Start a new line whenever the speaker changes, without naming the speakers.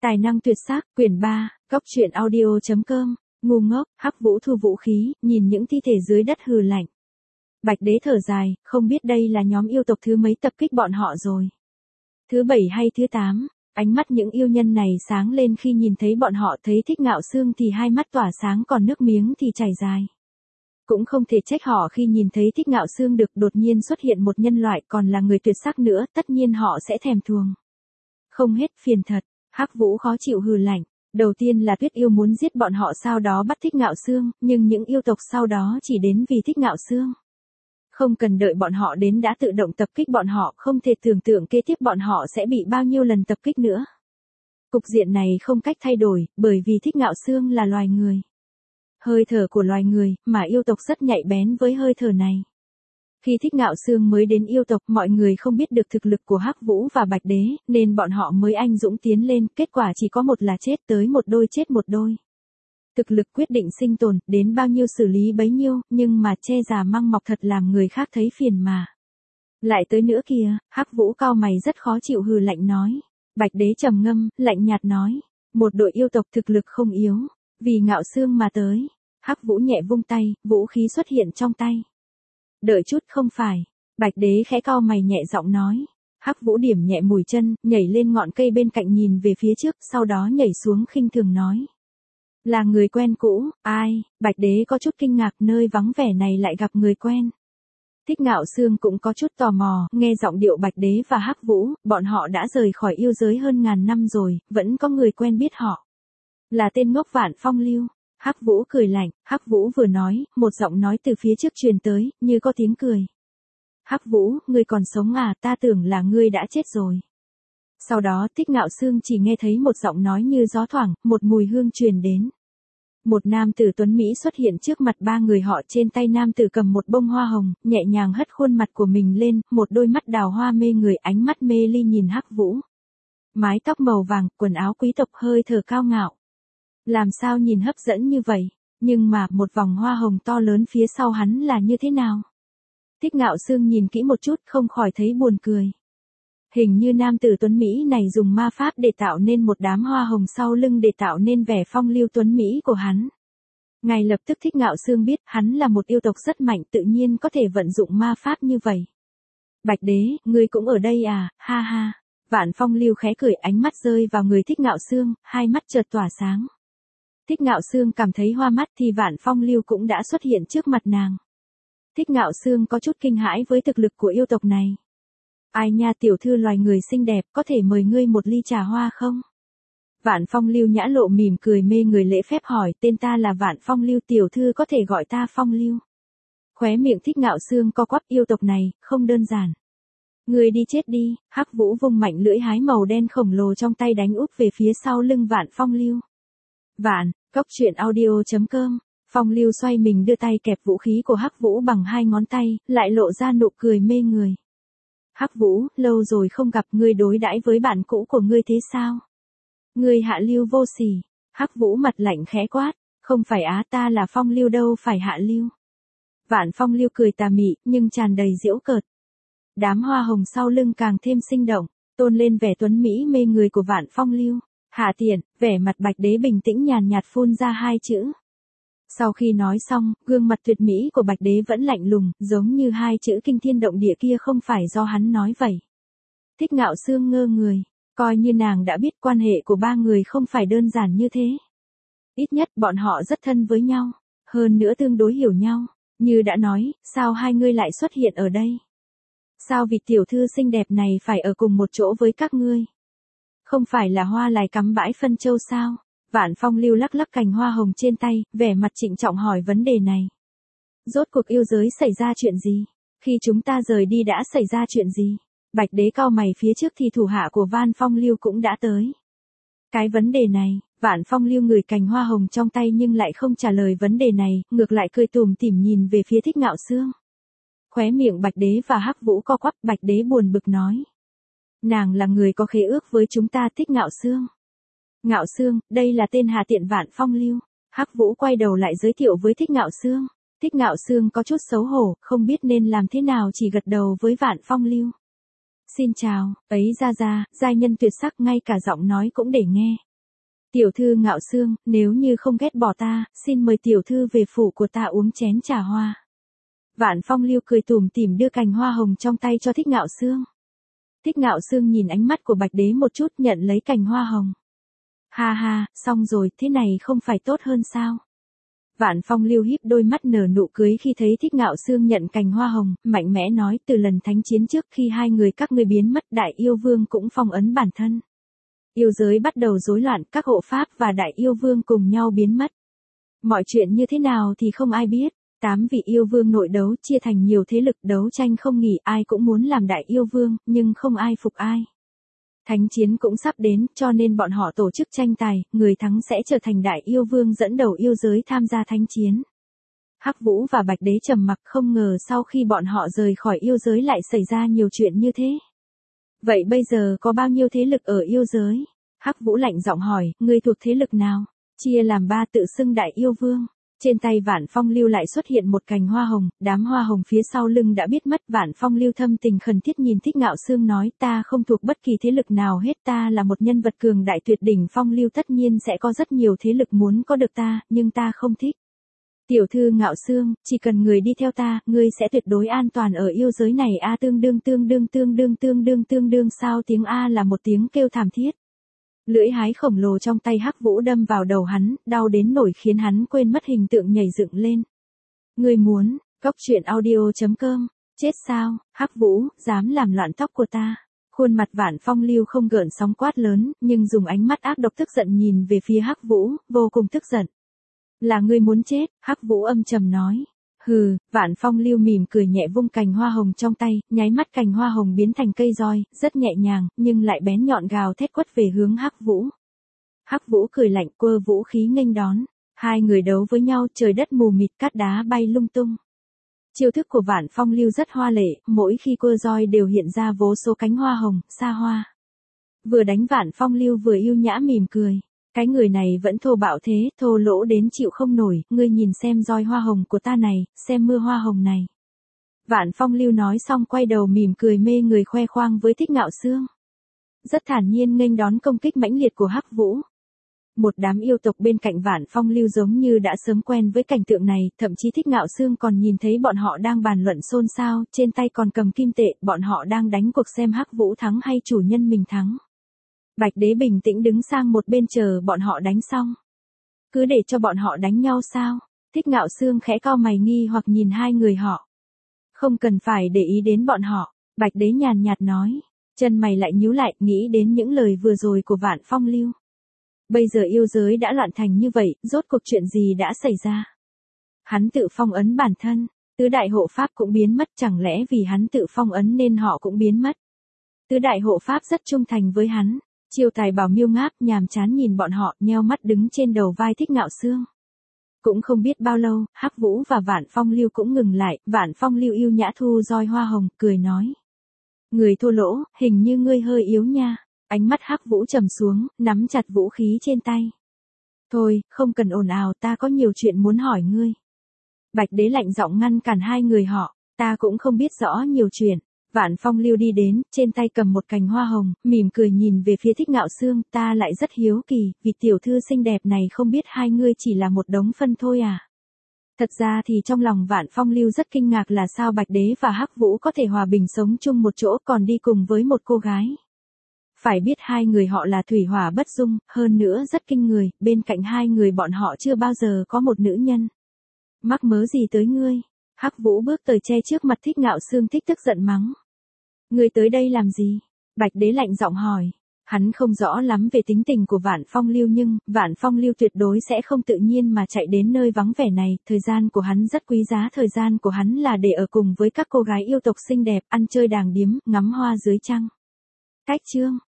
Tài năng tuyệt sắc, quyển 3, Cóc truyện audio.com, ngu ngốc, Hắc Vũ thu vũ khí, nhìn những thi thể dưới đất hừ lạnh. Bạch Đế thở dài, không biết đây là nhóm yêu tộc thứ mấy tập kích bọn họ rồi. Thứ 7 hay thứ 8, ánh mắt những yêu nhân này sáng lên khi nhìn thấy bọn họ, thấy Thích Ngạo Xương thì hai mắt tỏa sáng, còn nước miếng thì chảy dài. Cũng không thể trách họ khi nhìn thấy Thích Ngạo Xương được đột nhiên xuất hiện một nhân loại còn là người tuyệt sắc nữa, tất nhiên họ sẽ thèm thuồng. Không hết, phiền thật. Hắc Vũ khó chịu hừ lạnh. Đầu tiên là Tuyết yêu muốn giết bọn họ, sau đó bắt Thích Ngạo Xương, nhưng những yêu tộc sau đó chỉ đến vì Thích Ngạo Xương. Không cần đợi bọn họ đến đã tự động tập kích bọn họ, không thể tưởng tượng kế tiếp bọn họ sẽ bị bao nhiêu lần tập kích nữa. Cục diện này không cách thay đổi, bởi vì Thích Ngạo Xương là loài người. Hơi thở của loài người, mà yêu tộc rất nhạy bén với hơi thở này. Khi Thích Ngạo Xương mới đến yêu tộc, mọi người không biết được thực lực của Hắc Vũ và Bạch Đế, nên bọn họ mới anh dũng tiến lên, kết quả chỉ có một là chết tới một đôi chết một đôi. Thực lực quyết định sinh tồn, đến bao nhiêu xử lý bấy nhiêu, nhưng mà che già măng mọc thật làm người khác thấy phiền mà. Lại tới nữa kìa, Hắc Vũ cau mày rất khó chịu hừ lạnh nói. Bạch Đế trầm ngâm, lạnh nhạt nói, một đội yêu tộc thực lực không yếu, vì Ngạo Xương mà tới. Hắc Vũ nhẹ vung tay, vũ khí xuất hiện trong tay. Đợi chút, không phải. Bạch Đế khẽ cau mày nhẹ giọng nói. Hắc Vũ điểm nhẹ mũi chân, nhảy lên ngọn cây bên cạnh nhìn về phía trước, sau đó nhảy xuống khinh thường nói. Là người quen cũ, ai? Bạch Đế có chút kinh ngạc, nơi vắng vẻ này lại gặp người quen. Thích Ngạo Xương cũng có chút tò mò, nghe giọng điệu Bạch Đế và Hắc Vũ, bọn họ đã rời khỏi yêu giới hơn ngàn năm rồi, vẫn có người quen biết họ. Là tên ngốc Vạn Phong Lưu. Hắc Vũ cười lạnh, Hắc Vũ vừa nói, một giọng nói từ phía trước truyền tới, như có tiếng cười. Hắc Vũ, ngươi còn sống à, ta tưởng là ngươi đã chết rồi. Sau đó Thích Ngạo Xương chỉ nghe thấy một giọng nói như gió thoảng, một mùi hương truyền đến. Một nam tử tuấn Mỹ xuất hiện trước mặt ba người họ, trên tay nam tử cầm một bông hoa hồng, nhẹ nhàng hất khuôn mặt của mình lên, một đôi mắt đào hoa mê người, ánh mắt mê ly nhìn Hắc Vũ. Mái tóc màu vàng, quần áo quý tộc, hơi thở cao ngạo. Làm sao nhìn hấp dẫn như vậy, nhưng mà một vòng hoa hồng to lớn phía sau hắn là như thế nào? Thích Ngạo Xương nhìn kỹ một chút, không khỏi thấy buồn cười. Hình như nam tử tuấn Mỹ này dùng ma pháp để tạo nên một đám hoa hồng sau lưng để tạo nên vẻ phong lưu tuấn Mỹ của hắn. Ngay lập tức Thích Ngạo Xương biết hắn là một yêu tộc rất mạnh, tự nhiên có thể vận dụng ma pháp như vậy. Bạch Đế, ngươi cũng ở đây à, ha ha. Vạn Phong Lưu khẽ cười, ánh mắt rơi vào người Thích Ngạo Xương, hai mắt chợt tỏa sáng. Thích Ngạo Xương cảm thấy hoa mắt thì Vạn Phong Lưu cũng đã xuất hiện trước mặt nàng. Thích Ngạo Xương có chút kinh hãi với thực lực của yêu tộc này. Ai nha, tiểu thư loài người xinh đẹp, có thể mời ngươi một ly trà hoa không? Vạn Phong Lưu nhã lộ mỉm cười mê người, lễ phép hỏi, tên ta là Vạn Phong Lưu, tiểu thư có thể gọi ta Phong Lưu. Khóe miệng Thích Ngạo Xương co quắp, yêu tộc này, không đơn giản. Ngươi đi chết đi. Hắc Vũ vung mạnh lưỡi hái màu đen khổng lồ trong tay đánh úp về phía sau lưng Vạn Phong Lưu. Vạn, Cóc truyện audio.com. Phong Lưu xoay mình đưa tay kẹp vũ khí của Hắc Vũ bằng hai ngón tay, lại lộ ra nụ cười mê người. Hắc Vũ, lâu rồi không gặp, ngươi đối đãi với bạn cũ của ngươi thế sao? Ngươi hạ lưu vô sỉ. Hắc Vũ mặt lạnh khẽ quát, không phải á, ta là Phong Lưu đâu phải hạ lưu. Vạn Phong Lưu cười tà mị, nhưng tràn đầy giễu cợt. Đám hoa hồng sau lưng càng thêm sinh động, tôn lên vẻ tuấn Mỹ mê người của Vạn Phong Lưu. Hạ tiện, vẻ mặt Bạch Đế bình tĩnh nhàn nhạt phun ra hai chữ. Sau khi nói xong, gương mặt tuyệt mỹ của Bạch Đế vẫn lạnh lùng, giống như hai chữ kinh thiên động địa kia không phải do hắn nói vậy. Thích Ngạo Xương ngơ người, coi như nàng đã biết quan hệ của ba người không phải đơn giản như thế. Ít nhất bọn họ rất thân với nhau, hơn nữa tương đối hiểu nhau, như đã nói, sao hai ngươi lại xuất hiện ở đây? Sao vị tiểu thư xinh đẹp này phải ở cùng một chỗ với các ngươi? Không phải là hoa lại cắm bãi phân châu sao? Vạn Phong Lưu lắc lắc cành hoa hồng trên tay, vẻ mặt trịnh trọng hỏi vấn đề này. Rốt cuộc yêu giới xảy ra chuyện gì? Khi chúng ta rời đi đã xảy ra chuyện gì? Bạch Đế cau mày, phía trước thì thủ hạ của Vạn Phong Lưu cũng đã tới. Cái vấn đề này, Vạn Phong Lưu ngửi cành hoa hồng trong tay nhưng lại không trả lời vấn đề này, ngược lại cười tủm tỉm nhìn về phía Thích Ngạo Xương. Khóe miệng Bạch Đế và Hắc Vũ co quắp, Bạch Đế buồn bực nói. Nàng là người có khế ước với chúng ta. Thích Ngạo Xương. Ngạo Xương, đây là tên hạ tiện Vạn Phong Lưu. Hắc Vũ quay đầu lại giới thiệu với Thích Ngạo Xương. Thích Ngạo Xương có chút xấu hổ, không biết nên làm thế nào, chỉ gật đầu với Vạn Phong Lưu. Xin chào, ấy ra, giai nhân tuyệt sắc, ngay cả giọng nói cũng để nghe. Tiểu thư Ngạo Xương, nếu như không ghét bỏ ta, xin mời tiểu thư về phủ của ta uống chén trà hoa. Vạn Phong Lưu cười tủm tỉm đưa cành hoa hồng trong tay cho Thích Ngạo Xương. Thích Ngạo Xương nhìn ánh mắt của Bạch Đế một chút, nhận lấy cành hoa hồng. Ha ha, xong rồi, thế này không phải tốt hơn sao? Vạn Phong Lưu híp đôi mắt nở nụ cười khi thấy Thích Ngạo Xương nhận cành hoa hồng, mạnh mẽ nói, từ lần thánh chiến trước khi hai người các ngươi biến mất, Đại Yêu Vương cũng phong ấn bản thân. Yêu giới bắt đầu rối loạn, các hộ pháp và Đại Yêu Vương cùng nhau biến mất. Mọi chuyện như thế nào thì không ai biết. 8 vị yêu vương nội đấu chia thành nhiều thế lực đấu tranh không nghỉ, ai cũng muốn làm Đại Yêu Vương, nhưng không ai phục ai. Thánh chiến cũng sắp đến, cho nên bọn họ tổ chức tranh tài, người thắng sẽ trở thành Đại Yêu Vương dẫn đầu yêu giới tham gia thánh chiến. Hắc Vũ và Bạch Đế trầm mặc, không ngờ sau khi bọn họ rời khỏi yêu giới lại xảy ra nhiều chuyện như thế. Vậy bây giờ có bao nhiêu thế lực ở yêu giới? Hắc Vũ lạnh giọng hỏi, ngươi thuộc thế lực nào? Chia làm 3 tự xưng Đại Yêu Vương. Trên tay Vạn Phong Lưu lại xuất hiện một cành hoa hồng, đám hoa hồng phía sau lưng đã biết mất. Vạn Phong Lưu thâm tình khẩn thiết nhìn Thích Ngạo Xương nói, ta không thuộc bất kỳ thế lực nào hết, ta là một nhân vật cường đại tuyệt đỉnh phong lưu, tất nhiên sẽ có rất nhiều thế lực muốn có được ta, nhưng ta không thích. Tiểu thư Ngạo Xương, chỉ cần người đi theo ta, ngươi sẽ tuyệt đối an toàn ở yêu giới này. A tương đương sao? Tiếng A là một tiếng kêu thảm thiết. Lưỡi hái khổng lồ trong tay Hắc Vũ đâm vào đầu hắn, đau đến nổi khiến hắn quên mất hình tượng nhảy dựng lên. Ngươi muốn, Cóc Truyện Audio.com, chết sao? Hắc Vũ, dám làm loạn tóc của ta. Khuôn mặt Vạn Phong Lưu không gợn sóng quát lớn, nhưng dùng ánh mắt ác độc tức giận nhìn về phía Hắc Vũ, vô cùng tức giận. Là ngươi muốn chết, Hắc Vũ âm trầm nói. Hừ, Vạn Phong Lưu mỉm cười nhẹ vung cành hoa hồng trong tay, nháy mắt cành hoa hồng biến thành cây roi, rất nhẹ nhàng, nhưng lại bén nhọn gào thét quất về hướng Hắc Vũ. Hắc Vũ cười lạnh, quơ vũ khí nghênh đón. Hai người đấu với nhau, trời đất mù mịt, cát đá bay lung tung. Chiêu thức của Vạn Phong Lưu rất hoa lệ, mỗi khi quơ roi đều hiện ra vô số cánh hoa hồng, xa hoa. Vừa đánh Vạn Phong Lưu vừa yêu nhã mỉm cười. Cái người này vẫn thô bạo thế, thô lỗ đến chịu không nổi, ngươi nhìn xem roi hoa hồng của ta này, xem mưa hoa hồng này. Vạn Phong Lưu nói xong quay đầu mỉm cười mê người khoe khoang với Thích Ngạo Xương. Rất thản nhiên nghênh đón công kích mãnh liệt của Hắc Vũ. Một đám yêu tộc bên cạnh Vạn Phong Lưu giống như đã sớm quen với cảnh tượng này, thậm chí Thích Ngạo Xương còn nhìn thấy bọn họ đang bàn luận xôn xao, trên tay còn cầm kim tệ, bọn họ đang đánh cuộc xem Hắc Vũ thắng hay chủ nhân mình thắng. Bạch Đế bình tĩnh đứng sang một bên chờ bọn họ đánh xong. Cứ để cho bọn họ đánh nhau sao? Thích Ngạo Xương khẽ cau mày nghi hoặc nhìn hai người họ. Không cần phải để ý đến bọn họ, Bạch Đế nhàn nhạt nói. Chân mày lại nhíu lại, nghĩ đến những lời vừa rồi của Vạn Phong Lưu. Bây giờ yêu giới đã loạn thành như vậy, rốt cuộc chuyện gì đã xảy ra? Hắn tự phong ấn bản thân, tứ đại hộ pháp cũng biến mất, chẳng lẽ vì hắn tự phong ấn nên họ cũng biến mất? Tứ đại hộ pháp rất trung thành với hắn. Chiêu Tài Bảo Miêu ngáp nhàm chán nhìn bọn họ, nheo mắt đứng trên đầu vai Thích Ngạo Xương. Cũng không biết bao lâu, Hắc Vũ và Vạn Phong Lưu cũng ngừng lại, Vạn Phong Lưu yêu nhã thu roi hoa hồng, cười nói. Người thô lỗ, hình như ngươi hơi yếu nha. Ánh mắt Hắc Vũ trầm xuống, nắm chặt vũ khí trên tay. Thôi, không cần ồn ào, ta có nhiều chuyện muốn hỏi ngươi. Bạch Đế lạnh giọng ngăn cản hai người họ, ta cũng không biết rõ nhiều chuyện. Vạn Phong Lưu đi đến, trên tay cầm một cành hoa hồng, mỉm cười nhìn về phía Thích Ngạo Xương, ta lại rất hiếu kỳ, vì tiểu thư xinh đẹp này không biết hai ngươi chỉ là một đống phân thôi à? Thật ra thì trong lòng Vạn Phong Lưu rất kinh ngạc là sao Bạch Đế và Hắc Vũ có thể hòa bình sống chung một chỗ còn đi cùng với một cô gái. Phải biết hai người họ là thủy hỏa bất dung, hơn nữa rất kinh người, bên cạnh hai người bọn họ chưa bao giờ có một nữ nhân. Mắc mớ gì tới ngươi? Hắc Vũ bước tới che trước mặt Thích Ngạo Xương, thích tức giận mắng. Ngươi tới đây làm gì? Bạch Đế lạnh giọng hỏi. Hắn không rõ lắm về tính tình của Vạn Phong Lưu nhưng, Vạn Phong Lưu tuyệt đối sẽ không tự nhiên mà chạy đến nơi vắng vẻ này, thời gian của hắn rất quý giá, thời gian của hắn là để ở cùng với các cô gái yêu tộc xinh đẹp, ăn chơi đàng điếm, ngắm hoa dưới trăng. Cách chương.